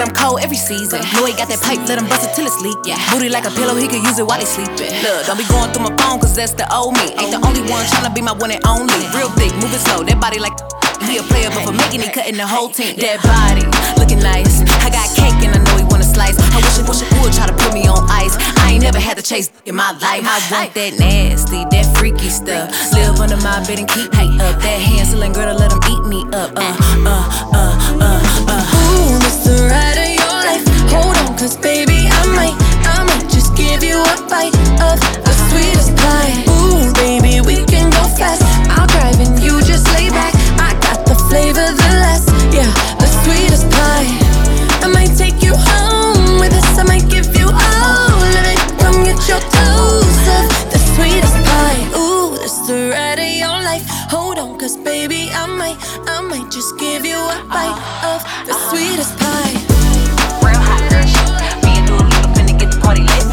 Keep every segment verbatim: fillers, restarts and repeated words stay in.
but I'm cold every season. Know he got that pipe, let him bust it till it's leak. Yeah. Booty like a pillow, he could use it while he sleeping. Look, don't be going through my phone, cause that's the old me. Ain't the only one tryna be my one and only. Real thick, moving slow, that body like he a player, but for making it, cutting the whole team. That body, looking nice. I got cake and I know he wanna slice. I wish it, wish it would try to put me on ice. I ain't never had to chase in my life. I want that nasty, that freaky stuff. Live under my bed and keep me up. That Hansel girl to let him eat me up. Uh, uh, uh, uh, uh. Ooh, this the ride of your life. Hold on, cause baby, I might, I might just give you a bite of the sweetest pie. Ooh, baby, we can go fast. I'll drive and you just lay back. I got the flavor, the last, yeah, the sweetest pie. I might take you home with us. I might give you all of it. Come get your dose of the sweetest pie. Ooh, this the ride of your life. Hold on, cause baby, I might, I might just give you a bite of the sweetest pie. Real hot girl, me and Dua Lipa finna get the party lit.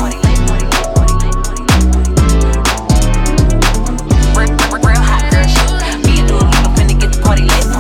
Real, real, real hot girl, me and Dua Lipa finna get the party lit.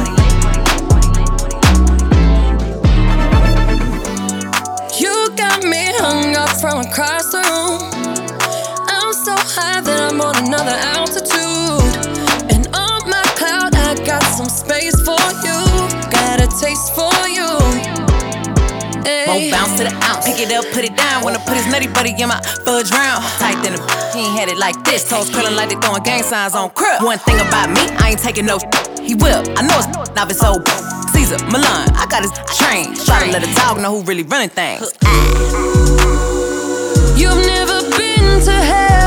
You got me hung up from across the room. I'm so high that I'm on another altitude. And on my cloud, I got some space for you. Got a taste for you. Won't bounce to the ounce. Pick it up, put it down. Wanna put his nutty buddy in my fudge round. Tight than a he ain't had it like this. Toes curling like they throwing gang signs on crib. One thing about me, I ain't taking no he will. I know it's now it's old. Caesar, Milan, I got his train. Try to let a dog know who really running things. You've never been to hell.